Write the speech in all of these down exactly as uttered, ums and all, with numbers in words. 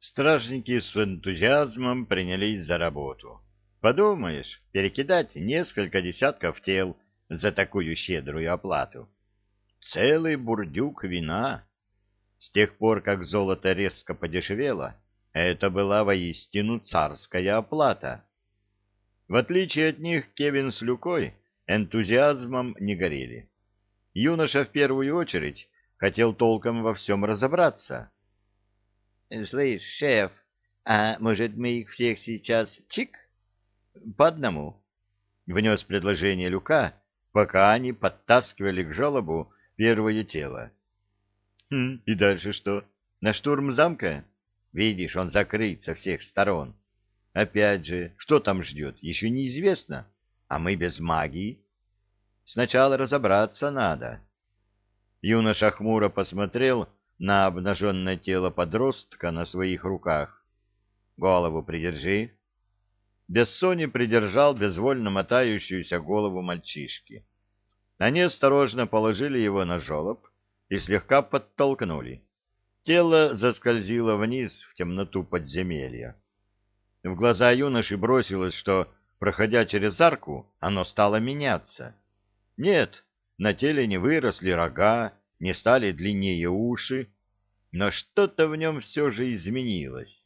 Стражники с энтузиазмом принялись за работу. Подумаешь, перекидать несколько десятков тел за такую щедрую оплату. Целый бурдюк вина. С тех пор, как золото резко подешевело, это была воистину царская оплата. В отличие от них, Кевин с Люкой энтузиазмом не горели. Юноша в первую очередь хотел толком во всем разобраться. — Слышь, шеф, а может, мы их всех сейчас чик? — По одному, — внес предложение Люка, пока они подтаскивали к желобу первое тело. — Хм, и дальше что? На штурм замка? Видишь, он закрыт со всех сторон. Опять же, что там ждет, еще неизвестно, а мы без магии. Сначала разобраться надо. Юноша хмуро посмотрел на обнаженное тело подростка на своих руках. Голову придержи. Бессони придержал безвольно мотающуюся голову мальчишки. Они осторожно положили его на желоб и слегка подтолкнули. Тело заскользило вниз в темноту подземелья. В глаза юноши бросилось, что, проходя через арку, оно стало меняться. Нет, на теле не выросли рога, не стали длиннее уши, но что-то в нем все же изменилось.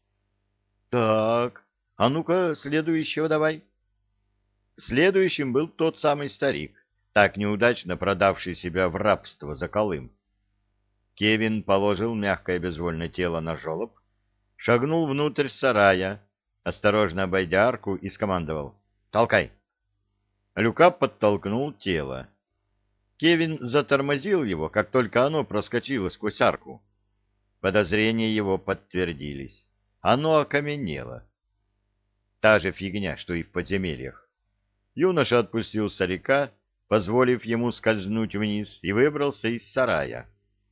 Так, а ну-ка, следующего давай. Следующим был тот самый старик, так неудачно продавший себя в рабство за Колым. Кевин положил мягкое безвольное тело на желоб, шагнул внутрь сарая, осторожно обойдя арку, и скомандовал: «Толкай!» Люка подтолкнул тело. Кевин затормозил его, как только оно проскочило сквозь арку. Подозрения его подтвердились. Оно окаменело. Та же фигня, что и в подземельях. Юноша отпустил старика, позволив ему скользнуть вниз, и выбрался из сарая.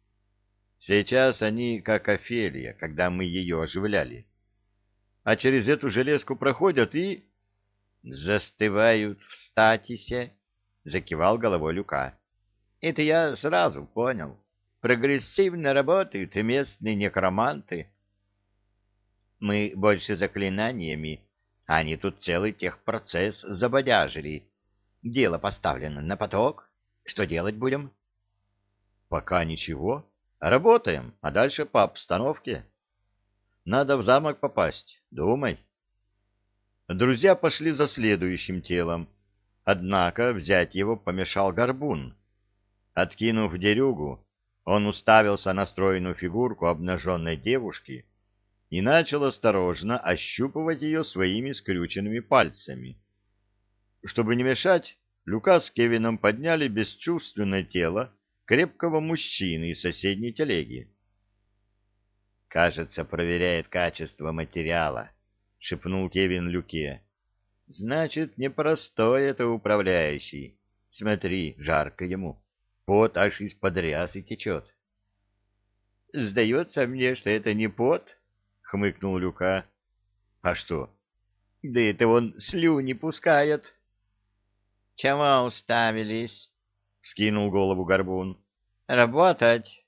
Сейчас они как Офелия, когда мы ее оживляли. А через эту железку проходят и... застывают в статисе, — закивал головой Люка. Это я сразу понял. Прогрессивно работают и местные некроманты. Мы больше заклинаниями, а они тут целый техпроцесс забодяжили. Дело поставлено на поток. Что делать будем? Пока ничего. Работаем, а дальше по обстановке. Надо в замок попасть. Думай. Друзья пошли за следующим телом. Однако взять его помешал горбун. Откинув дерюгу, он уставился на стройную фигурку обнаженной девушки и начал осторожно ощупывать ее своими скрюченными пальцами. Чтобы не мешать, Люка с Кевином подняли бесчувственное тело крепкого мужчины из соседней телеги. «Кажется, проверяет качество материала», — шепнул Кевин Люке. «Значит, непростой это управляющий. Смотри, жарко ему. Пот аж из-под рясы течет». «Сдается мне, что это не пот», — хмыкнул Люка. «А что?» «Да это он слюни пускает». «Чего уставились?» — вскинул голову горбун. «Работать!»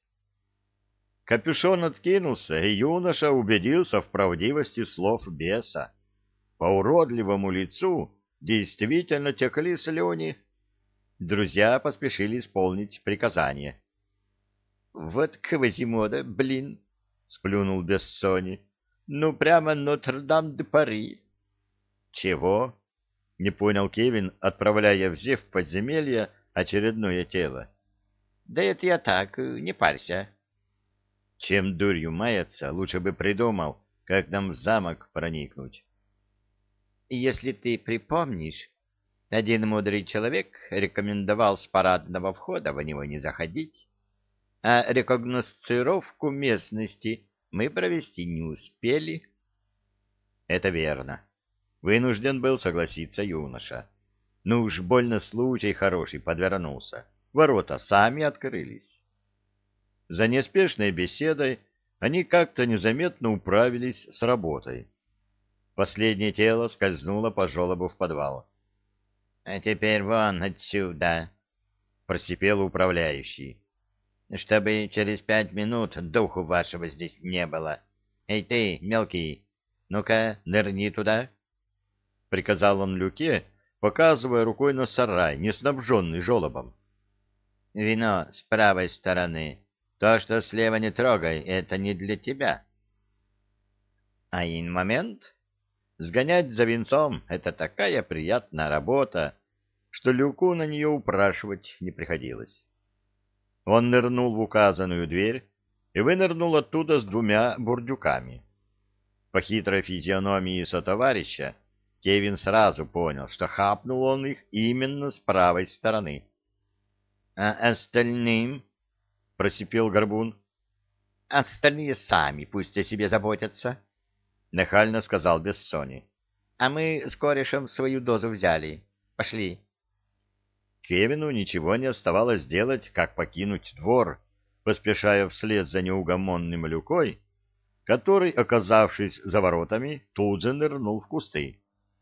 Капюшон откинулся, и юноша убедился в правдивости слов беса. По уродливому лицу действительно текли слюни. Друзья поспешили исполнить приказание. «Вот Квазимода, блин!» — сплюнул Бессони. «Ну, прямо Нотр-Дам-де-Пари!» «Чего?» — не понял Кевин, отправляя в зев подземелья очередное тело. «Да это я так, не парься». Чем дурью маяться, лучше бы придумал, как нам в замок проникнуть. «Если ты припомнишь, один мудрый человек рекомендовал с парадного входа в него не заходить, а рекогносцировку местности мы провести не успели». Это верно. Вынужден был согласиться юноша. Ну уж больно случай хороший подвернулся. Ворота сами открылись. За неспешной беседой они как-то незаметно управились с работой. Последнее тело скользнуло по желобу в подвал. — А теперь вон отсюда, — просипел управляющий, — чтобы через пять минут духу вашего здесь не было. Эй ты, мелкий, ну-ка, нырни туда, — приказал он Люке, показывая рукой на сарай, не снабженный желобом. — Вино с правой стороны. То, что слева не трогай, это не для тебя. А ин момент сгонять за винцом — это такая приятная работа, что Люку на нее упрашивать не приходилось. Он нырнул в указанную дверь и вынырнул оттуда с двумя бурдюками. По хитрой физиономии сотоварища Кевин сразу понял, что хапнул он их именно с правой стороны. — А остальным? — просипел Горбун. — Остальные сами пусть о себе заботятся, — нахально сказал Бессони. — А мы с корешем свою дозу взяли. Пошли. Кевину ничего не оставалось делать, как покинуть двор, поспешая вслед за неугомонным Люкой, который, оказавшись за воротами, тут же нырнул в кусты.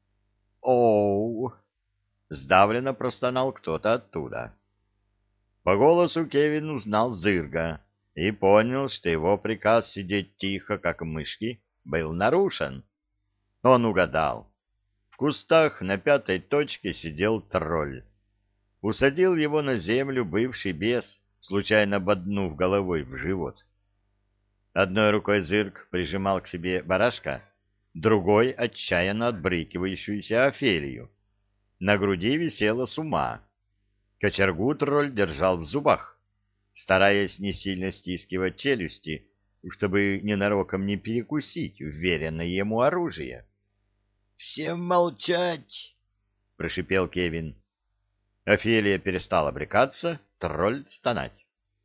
«Оу!» — сдавленно простонал кто-то оттуда. По голосу Кевин узнал Зырга и понял, что его приказ сидеть тихо, как мышки, был нарушен. Он угадал. В кустах на пятой точке сидел тролль. Усадил его на землю бывший бес, случайно боднув головой в живот. Одной рукой Зырк прижимал к себе барашка, другой — отчаянно отбрыкивающуюся Офелию. На груди висела сума. Кочергу тролль держал в зубах, стараясь не сильно стискивать челюсти, чтобы ненароком не перекусить вверенное ему оружие. — Всем молчать! — прошипел Кевин. Офелия перестала брыкаться, тролль стонать.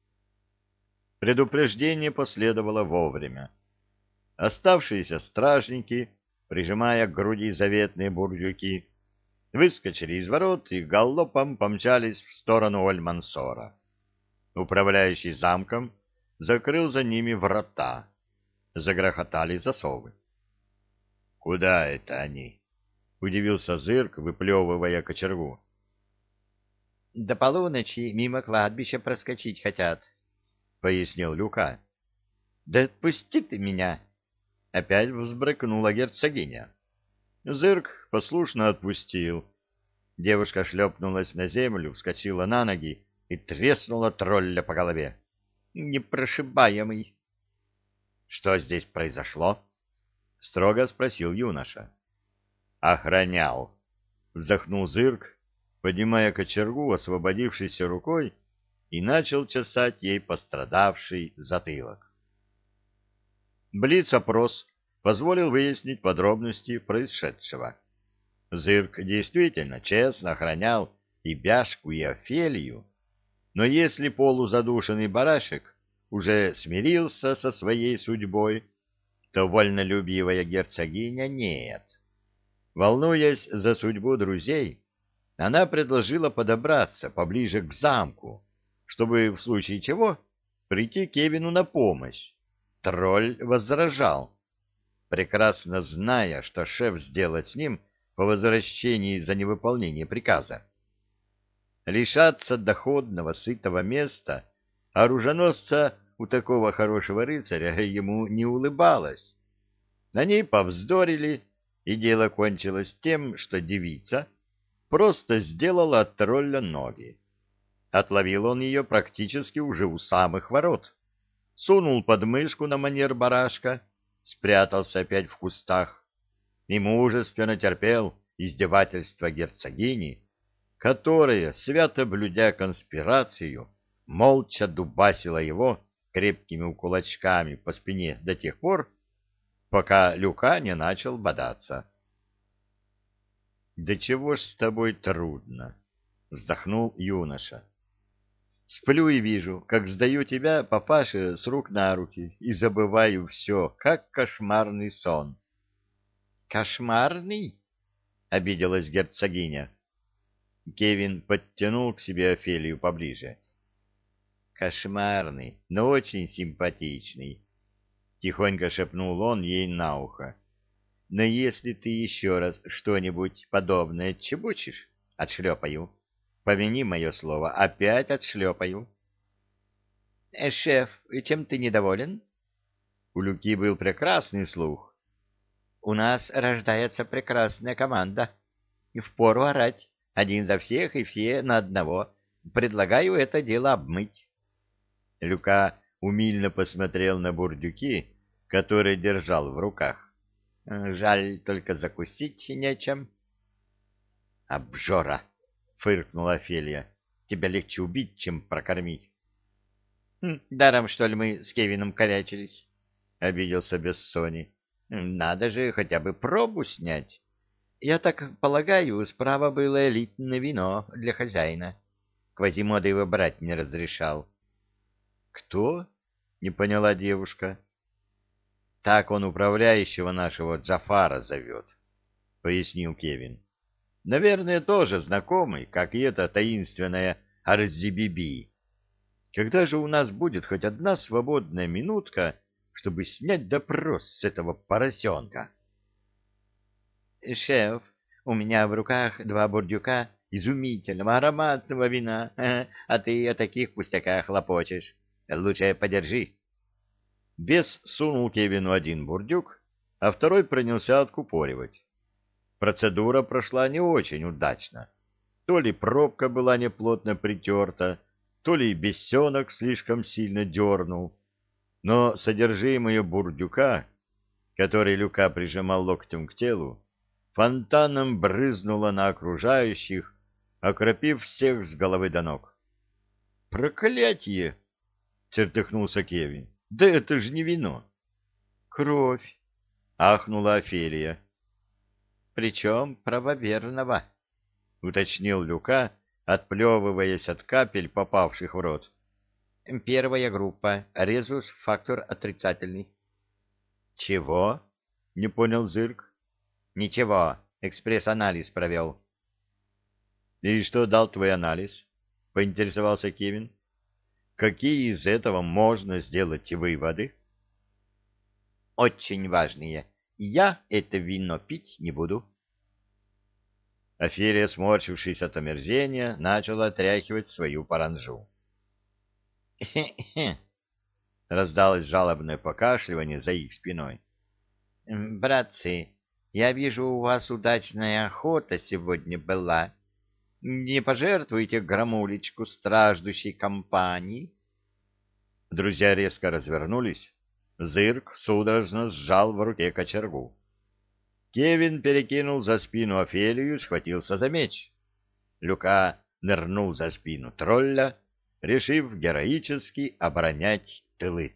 Предупреждение последовало вовремя. Оставшиеся стражники, прижимая к груди заветные бурдюки, выскочили из ворот и галопом помчались в сторону Оль-Мансора. Управляющий замком закрыл за ними врата. Загрохотали засовы. — Куда это они? — удивился Зырк, выплевывая кочергу. — До полуночи мимо кладбища проскочить хотят, — пояснил Люка. — Да отпусти ты меня! — опять взбрыкнула герцогиня. Зырк послушно отпустил. Девушка шлепнулась на землю, вскочила на ноги и треснула тролля по голове. — Непрошибаемый! — Что здесь произошло? — строго спросил юноша. — Охранял! — вздохнул Зырк, поднимая кочергу освободившейся рукой, и начал чесать ей пострадавший затылок. Блиц-опрос позволил выяснить подробности происшедшего. Зырк действительно честно охранял и Бяшку, и Офелию, но если полузадушенный барашек уже смирился со своей судьбой, то вольнолюбивая герцогиня нет. Волнуясь за судьбу друзей, она предложила подобраться поближе к замку, чтобы в случае чего прийти Кевину на помощь. Тролль возражал, прекрасно зная, что шеф сделает с ним по возвращении за невыполнение приказа. Лишаться доходного, сытого места оруженосца у такого хорошего рыцаря ему не улыбалось. Они повздорили, и дело кончилось тем, что девица просто сделала от тролля ноги. Отловил он ее практически уже у самых ворот, сунул под мышку на манер барашка, спрятался опять в кустах и мужественно терпел издевательства герцогини, которая, свято блюдя конспирацию, молча дубасила его крепкими кулачками по спине до тех пор, пока Люка не начал бодаться. — Да чего ж с тобой трудно? — вздохнул юноша. — Сплю и вижу, как сдаю тебя, папаше, с рук на руки, и забываю все, как кошмарный сон. — Кошмарный? — обиделась герцогиня. Кевин подтянул к себе Офелию поближе. — Кошмарный, но очень симпатичный, — тихонько шепнул он ей на ухо. — Но если ты еще раз что-нибудь подобное чебучишь, отшлепаю. Помяни мое слово, опять отшлепаю. — Шеф, чем ты недоволен? У Люки был прекрасный слух. «У нас рождается прекрасная команда. Впору орать. Один за всех и все на одного. Предлагаю это дело обмыть». Люка умильно посмотрел на бурдюки, которые держал в руках. «Жаль, только закусить нечем». «Обжора!» — фыркнула Офелия. «Тебя легче убить, чем прокормить». «Хм, даром, что ли, мы с Кевином корячились?» — обиделся Бессони. «Надо же хотя бы пробу снять. Я так полагаю, справа было элитное вино для хозяина. Квазимода его брать не разрешал». «Кто?» — не поняла девушка. «Так он управляющего нашего Джафара зовет», — пояснил Кевин. «Наверное, тоже знакомый, как и эта таинственная Арзибиби. Когда же у нас будет хоть одна свободная минутка, чтобы снять допрос с этого поросенка?» «Шеф, у меня в руках два бурдюка изумительного ароматного вина, а ты о таких пустяках хлопочешь. Лучше подержи». Бес сунул Кевину один бурдюк, а второй принялся откупоривать. Процедура прошла не очень удачно. То ли пробка была неплотно притерта, то ли бесенок слишком сильно дернул. Но содержимое бурдюка, который Люка прижимал локтем к телу, фонтаном брызнуло на окружающих, окропив всех с головы до ног. «Проклятье!» — чертыхнулся Кевин. «Да это же не вино!» «Кровь!» — ахнула Офелия. «Причем правоверного», — уточнил Люка, отплевываясь от капель, попавших в рот. «Первая группа. Резус-фактор отрицательный». «Чего?» — не понял Зырк. «Ничего. Экспресс-анализ провел». «И что дал твой анализ?» — поинтересовался Кевин. «Какие из этого можно сделать выводы?» «Очень важные. Я это вино пить не буду». Офелия, сморщившись от омерзения, начала отряхивать свою паранджу. «Хе-хе!» — раздалось жалобное покашливание за их спиной. «Братцы, я вижу, у вас удачная охота сегодня была. Не пожертвуете грамулечку страждущей компании?» Друзья резко развернулись. Зырк судорожно сжал в руке кочергу. Кевин перекинул за спину Офелию и схватился за меч. Люка нырнул за спину тролля, решив героически оборонять тылы.